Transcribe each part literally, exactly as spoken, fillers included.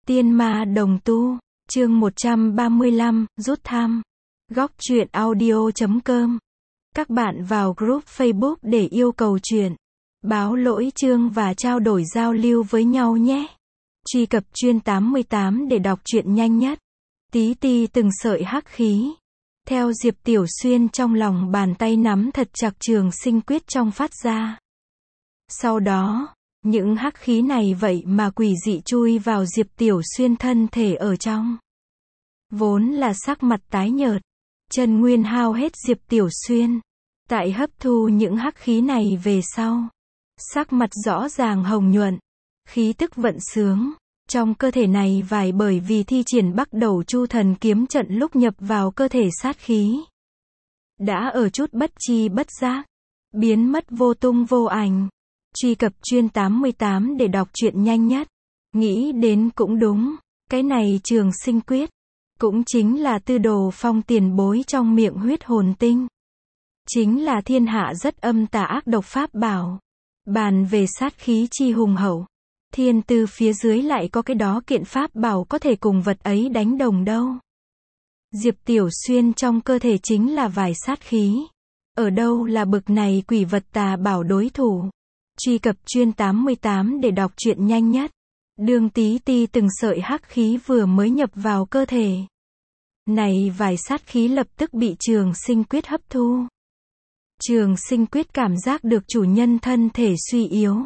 Tiên ma đồng tu, chương một trăm ba mươi lăm, rút thăm. Góc truyện audio chấm com. Các bạn vào group Facebook để yêu cầu truyện, báo lỗi chương và trao đổi giao lưu với nhau nhé. Truy cập chuyên tám mươi tám để đọc truyện nhanh nhất. Tí ti từng sợi hắc khí. Theo Diệp Tiểu Xuyên trong lòng bàn tay nắm thật chặt trường sinh quyết trong phát ra. Sau đó, những hắc khí này vậy mà quỷ dị chui vào Diệp Tiểu Xuyên thân thể ở trong. Vốn là sắc mặt tái nhợt, chân nguyên hao hết Diệp Tiểu Xuyên. Tại hấp thu những hắc khí này về sau, sắc mặt rõ ràng hồng nhuận, khí tức vận sướng. Trong cơ thể này vài bởi vì thi triển Bắc Đầu Chu Thần kiếm trận lúc nhập vào cơ thể sát khí. Đã ở chút bất chi bất giác, biến mất vô tung vô ảnh. Truy cập chuyên tám mươi tám để đọc truyện nhanh nhất. Nghĩ đến cũng đúng, cái này trường sinh quyết, cũng chính là Tư Đồ Phong tiền bối trong miệng huyết hồn tinh. Chính là thiên hạ rất âm tà ác độc pháp bảo. Bàn về sát khí chi hùng hậu, thiên tư phía dưới lại có cái đó kiện pháp bảo có thể cùng vật ấy đánh đồng đâu. Diệp Tiểu Xuyên trong cơ thể chính là vài sát khí. Ở đâu là bực này quỷ vật tà bảo đối thủ. Truy cập chuyên tám mươi tám để đọc truyện nhanh nhất. Đường tí ti từng sợi hắc khí vừa mới nhập vào cơ thể. Này vài sát khí lập tức bị trường sinh quyết hấp thu. Trường sinh quyết cảm giác được chủ nhân thân thể suy yếu.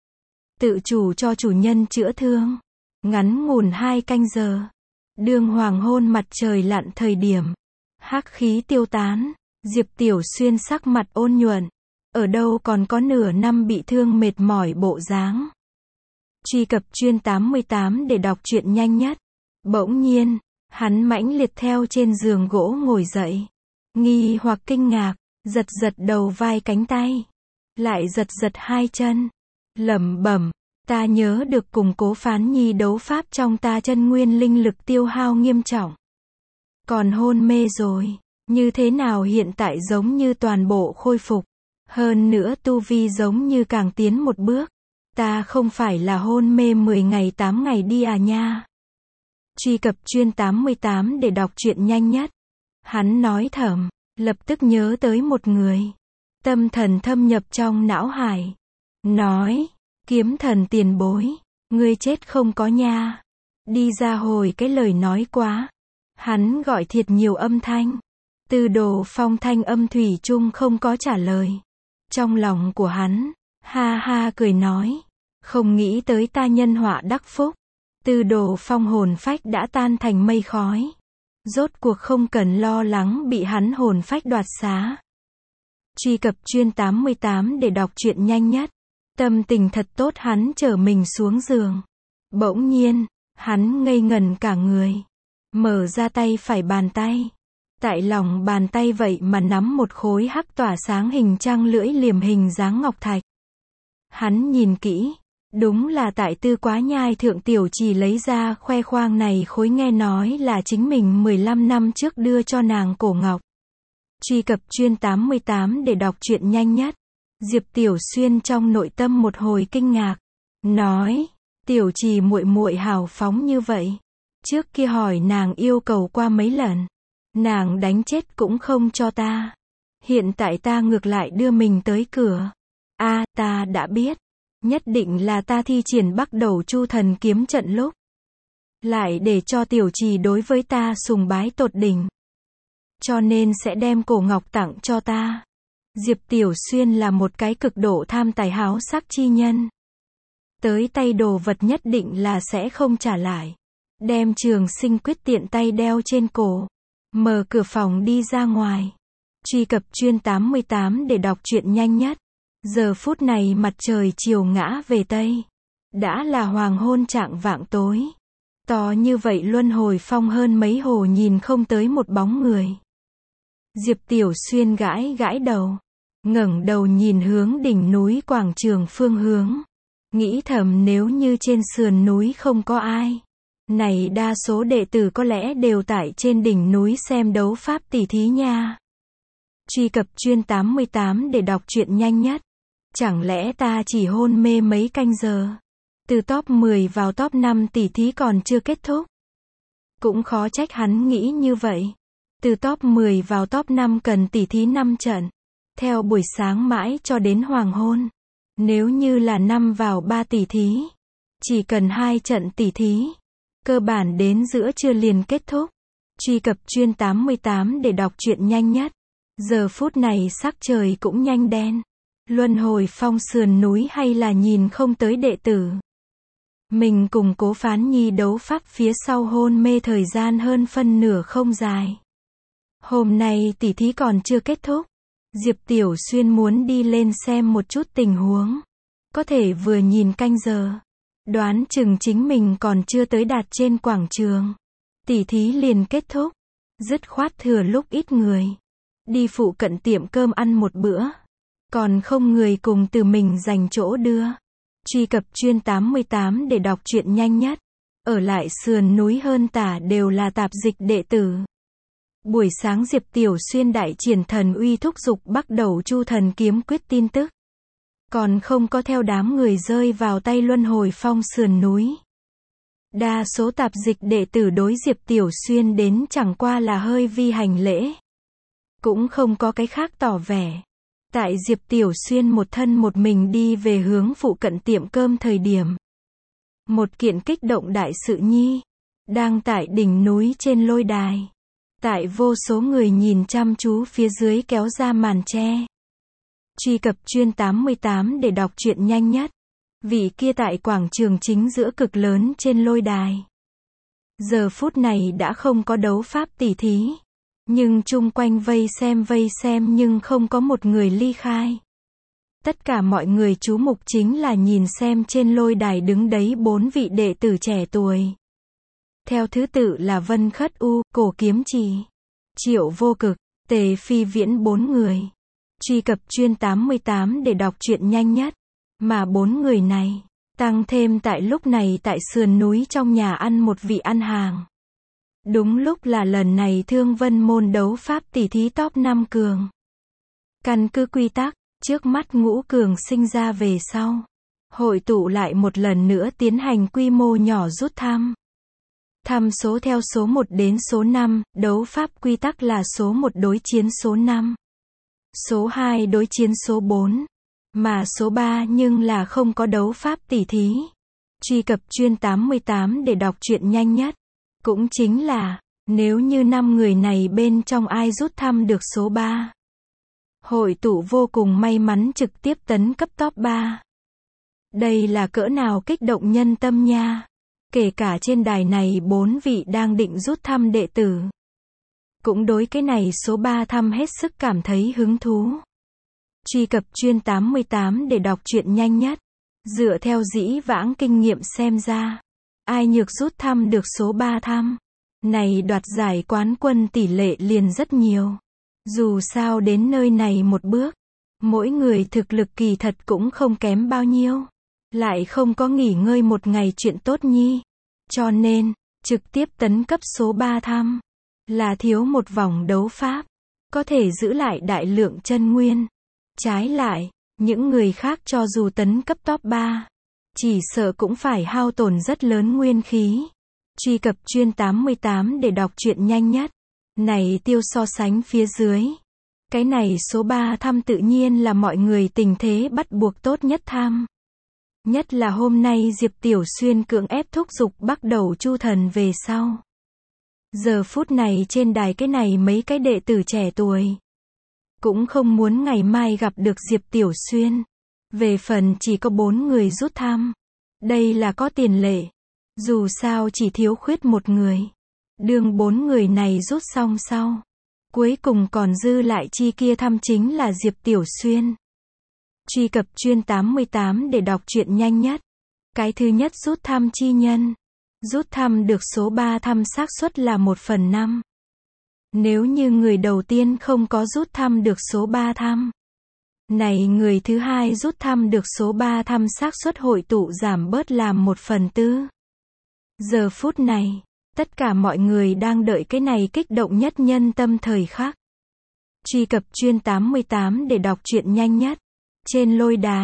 Tự chủ cho chủ nhân chữa thương. Ngắn ngủn hai canh giờ. Đường hoàng hôn mặt trời lặn thời điểm. Hắc khí tiêu tán. Diệp Tiểu Xuyên sắc mặt ôn nhuận. Ở đâu còn có nửa năm bị thương mệt mỏi bộ dáng. Truy cập chuyên tám mươi tám để đọc truyện nhanh nhất. Bỗng nhiên, hắn mãnh liệt theo trên giường gỗ ngồi dậy. Nghi hoặc kinh ngạc, giật giật đầu vai cánh tay. Lại giật giật hai chân. Lẩm bẩm, ta nhớ được cùng Cố Phán Nhi đấu pháp trong ta chân nguyên linh lực tiêu hao nghiêm trọng. Còn hôn mê rồi, như thế nào hiện tại giống như toàn bộ khôi phục. Hơn nữa tu vi giống như càng tiến một bước. Ta không phải là hôn mê mười ngày tám ngày đi à nha. Truy cập chuyên tám mươi tám để đọc truyện nhanh nhất. Hắn nói thầm, lập tức nhớ tới một người. Tâm thần thâm nhập trong não hải. Nói, kiếm thần tiền bối, ngươi chết không có nha. Đi ra hồi cái lời nói quá. Hắn gọi thiệt nhiều âm thanh. Tư Đồ Phong thanh âm thủy chung không có trả lời. Trong lòng của hắn, ha ha cười nói, không nghĩ tới ta nhân họa đắc phúc. Tư Đồ Phong hồn phách đã tan thành mây khói. Rốt cuộc không cần lo lắng bị hắn hồn phách đoạt xá. Truy cập chuyên tám mươi tám để đọc truyện nhanh nhất. Tâm tình thật tốt hắn chở mình xuống giường. Bỗng nhiên, hắn ngây ngần cả người. Mở ra tay phải bàn tay. Tại lòng bàn tay vậy mà nắm một khối hắc tỏa sáng hình trăng lưỡi liềm hình dáng ngọc thạch. Hắn nhìn kỹ, đúng là tại Tư Quá Nhai thượng tiểu chỉ lấy ra khoe khoang này khối nghe nói là chính mình mười lăm năm trước đưa cho nàng cổ ngọc. Truy cập chuyên tám mươi tám để đọc truyện nhanh nhất. Diệp Tiểu Xuyên trong nội tâm một hồi kinh ngạc, nói, tiểu trì muội muội hào phóng như vậy. Trước kia hỏi nàng yêu cầu qua mấy lần. Nàng đánh chết cũng không cho ta. Hiện tại ta ngược lại đưa mình tới cửa. A, à, ta đã biết. Nhất định là ta thi triển Bắc Đầu Chu Thần kiếm trận lúc. Lại để cho tiểu trì đối với ta sùng bái tột đỉnh. Cho nên sẽ đem cổ ngọc tặng cho ta. Diệp Tiểu Xuyên là một cái cực độ tham tài háo sắc chi nhân. Tới tay đồ vật nhất định là sẽ không trả lại. Đem trường sinh quyết tiện tay đeo trên cổ. Mở cửa phòng đi ra ngoài. Truy cập chuyên tám mươi tám để đọc truyện nhanh nhất. Giờ phút này mặt trời chiều ngã về Tây. Đã là hoàng hôn trạng vạng tối. To như vậy luân hồi phong hơn mấy hồ nhìn không tới một bóng người. Diệp Tiểu Xuyên gãi gãi đầu. Ngẩng đầu nhìn hướng đỉnh núi quảng trường phương hướng. Nghĩ thầm nếu như trên sườn núi không có ai. Này đa số đệ tử có lẽ đều tại trên đỉnh núi xem đấu pháp tỷ thí nha. Truy cập chuyên tám mươi tám để đọc truyện nhanh nhất. Chẳng lẽ ta chỉ hôn mê mấy canh giờ. Từ top mười vào top năm tỉ thí còn chưa kết thúc. Cũng khó trách hắn nghĩ như vậy. Từ top mười vào top năm cần tỉ thí năm trận. Theo buổi sáng mãi cho đến hoàng hôn. Nếu như là năm vào ba tỉ thí, chỉ cần hai trận tỉ thí, cơ bản đến giữa trưa liền kết thúc. Truy cập chuyên tám mươi tám để đọc truyện nhanh nhất. Giờ phút này sắc trời cũng nhanh đen. Luân hồi phong sườn núi hay là nhìn không tới đệ tử. Mình cùng Cố Phán Nhi đấu pháp phía sau hôn mê thời gian hơn phân nửa không dài. Hôm nay tỉ thí còn chưa kết thúc. Diệp Tiểu Xuyên muốn đi lên xem một chút tình huống. Có thể vừa nhìn canh giờ. Đoán chừng chính mình còn chưa tới đạt trên quảng trường. Tỉ thí liền kết thúc. Dứt khoát thừa lúc ít người. Đi phụ cận tiệm cơm ăn một bữa. Còn không người cùng từ mình dành chỗ đưa. Truy cập chuyên tám mươi tám để đọc truyện nhanh nhất. Ở lại sườn núi hơn tả đều là tạp dịch đệ tử. Buổi sáng Diệp Tiểu Xuyên đại triển thần uy thúc giục bắt đầu Chu Thần Kiếm Quyết tin tức. Còn không có theo đám người rơi vào tay luân hồi phong sườn núi. Đa số tạp dịch đệ tử đối Diệp Tiểu Xuyên đến chẳng qua là hơi vi hành lễ. Cũng không có cái khác tỏ vẻ. Tại Diệp Tiểu Xuyên một thân một mình đi về hướng phụ cận tiệm cơm thời điểm. Một kiện kích động đại sự nhi. Đang tại đỉnh núi trên lôi đài. Tại vô số người nhìn chăm chú phía dưới kéo ra màn che. Truy cập chuyên tám mươi tám để đọc truyện nhanh nhất. Vị kia tại quảng trường chính giữa cực lớn trên lôi đài. Giờ phút này đã không có đấu pháp tỉ thí. Nhưng chung quanh vây xem vây xem nhưng không có một người ly khai. Tất cả mọi người chú mục chính là nhìn xem trên lôi đài đứng đấy bốn vị đệ tử trẻ tuổi. Theo thứ tự là Vân Khất U, Cổ Kiếm Trì, Triệu Vô Cực, Tề Phi Viễn bốn người. Truy cập chuyên tám mươi tám để đọc truyện nhanh nhất. Mà bốn người này, tăng thêm tại lúc này tại sườn núi trong nhà ăn một vị ăn hàng. Đúng lúc là lần này Thương Vân môn đấu pháp tỉ thí top năm cường. Căn cứ quy tắc, trước mắt ngũ cường sinh ra về sau. Hội tụ lại một lần nữa tiến hành quy mô nhỏ rút thăm. Thăm số theo số một đến số năm, đấu pháp quy tắc là số một đối chiến số năm. Số hai đối chiến số bốn. Mà số ba nhưng là không có đấu pháp tỉ thí. Truy cập chuyên tám mươi tám để đọc truyện nhanh nhất. Cũng chính là, nếu như năm người này bên trong ai rút thăm được số ba. Hội tụ vô cùng may mắn trực tiếp tấn cấp top ba. Đây là cỡ nào kích động nhân tâm nha. Kể cả trên đài này bốn vị đang định rút thăm đệ tử. Cũng đối cái này số ba thăm hết sức cảm thấy hứng thú. Truy cập chuyên tám mươi tám để đọc truyện nhanh nhất. Dựa theo dĩ vãng kinh nghiệm xem ra. Ai nhược rút thăm được số ba thăm. Này đoạt giải quán quân tỷ lệ liền rất nhiều. Dù sao đến nơi này một bước. Mỗi người thực lực kỳ thật cũng không kém bao nhiêu. Lại không có nghỉ ngơi một ngày chuyện tốt nhi. Cho nên, trực tiếp tấn cấp số ba thăm. Là thiếu một vòng đấu pháp. Có thể giữ lại đại lượng chân nguyên. Trái lại, những người khác cho dù tấn cấp top ba. Chỉ sợ cũng phải hao tổn rất lớn nguyên khí. Truy cập chuyên tám mươi tám để đọc truyện nhanh nhất. Này tiêu so sánh phía dưới. Cái này số ba thăm tự nhiên là mọi người tình thế bắt buộc tốt nhất thăm. Nhất là hôm nay Diệp Tiểu Xuyên cưỡng ép thúc giục bắt đầu Chu Thần về sau. Giờ phút này trên đài cái này mấy cái đệ tử trẻ tuổi. Cũng không muốn ngày mai gặp được Diệp Tiểu Xuyên. Về phần chỉ có bốn người rút thăm. Đây là có tiền lệ. Dù sao chỉ thiếu khuyết một người. Đường bốn người này rút xong sau. Cuối cùng còn dư lại chi kia thăm chính là Diệp Tiểu Xuyên. Truy cập chuyên tám mươi tám để đọc truyện nhanh nhất. Cái thứ nhất rút thăm chi nhân. Rút thăm được số ba thăm xác suất là một phần năm. Nếu như người đầu tiên không có rút thăm được số ba thăm. Này người thứ hai rút thăm được số ba thăm xác suất hội tụ giảm bớt làm một phần tư. Giờ phút này, tất cả mọi người đang đợi cái này kích động nhất nhân tâm thời khắc. Truy cập chuyên tám mươi tám để đọc truyện nhanh nhất. Trên lôi đài,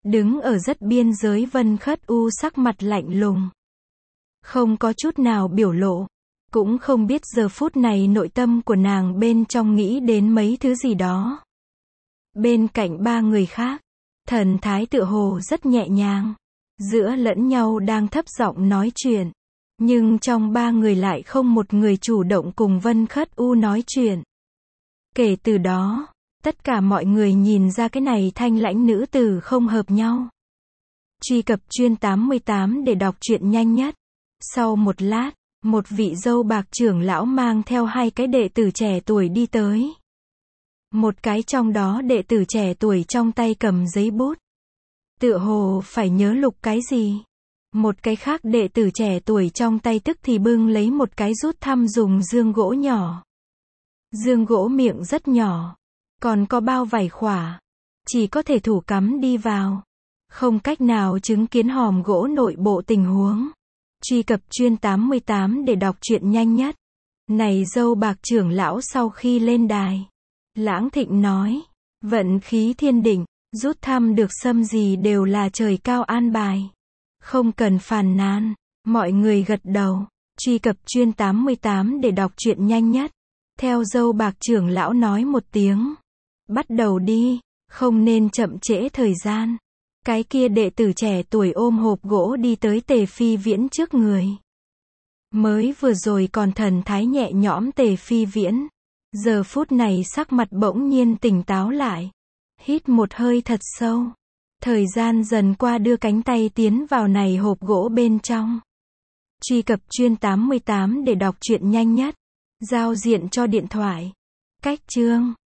Đứng ở rất biên giới Vân Khất U sắc mặt lạnh lùng. Không có chút nào biểu lộ. Cũng không biết giờ phút này nội tâm của nàng bên trong nghĩ đến mấy thứ gì đó. Bên cạnh ba người khác, thần thái tựa hồ rất nhẹ nhàng. Giữa lẫn nhau đang thấp giọng nói chuyện. Nhưng trong ba người lại không một người chủ động cùng Vân Khất U nói chuyện. Kể từ đó, tất cả mọi người nhìn ra cái này thanh lãnh nữ tử không hợp nhau. Truy cập chuyên tám mươi tám để đọc truyện nhanh nhất. Sau một lát, một vị dâu bạc trưởng lão mang theo hai cái đệ tử trẻ tuổi đi tới. Một cái trong đó đệ tử trẻ tuổi trong tay cầm giấy bút. Tựa hồ phải nhớ lục cái gì. Một cái khác đệ tử trẻ tuổi trong tay tức thì bưng lấy một cái rút thăm dùng dương gỗ nhỏ. Dương gỗ miệng rất nhỏ. Còn có bao vải khỏa. Chỉ có thể thủ cắm đi vào. Không cách nào chứng kiến hòm gỗ nội bộ tình huống. Truy cập chuyên tám mươi tám để đọc truyện nhanh nhất. Này dâu bạc trưởng lão sau khi lên đài. Lãng Thịnh nói. Vận khí thiên định, rút thăm được xâm gì đều là trời cao an bài. Không cần phàn nàn. Mọi người gật đầu. Truy cập chuyên tám mươi tám để đọc truyện nhanh nhất. Theo dâu bạc trưởng lão nói một tiếng. Bắt đầu đi, không nên chậm trễ thời gian. Cái kia đệ tử trẻ tuổi ôm hộp gỗ đi tới Tề Phi Viễn trước người. Mới vừa rồi còn thần thái nhẹ nhõm Tề Phi Viễn. Giờ phút này sắc mặt bỗng nhiên tỉnh táo lại. Hít một hơi thật sâu. Thời gian dần qua đưa cánh tay tiến vào này hộp gỗ bên trong. Truy cập chuyên tám mươi tám để đọc truyện nhanh nhất. Giao diện cho điện thoại. Cách chương.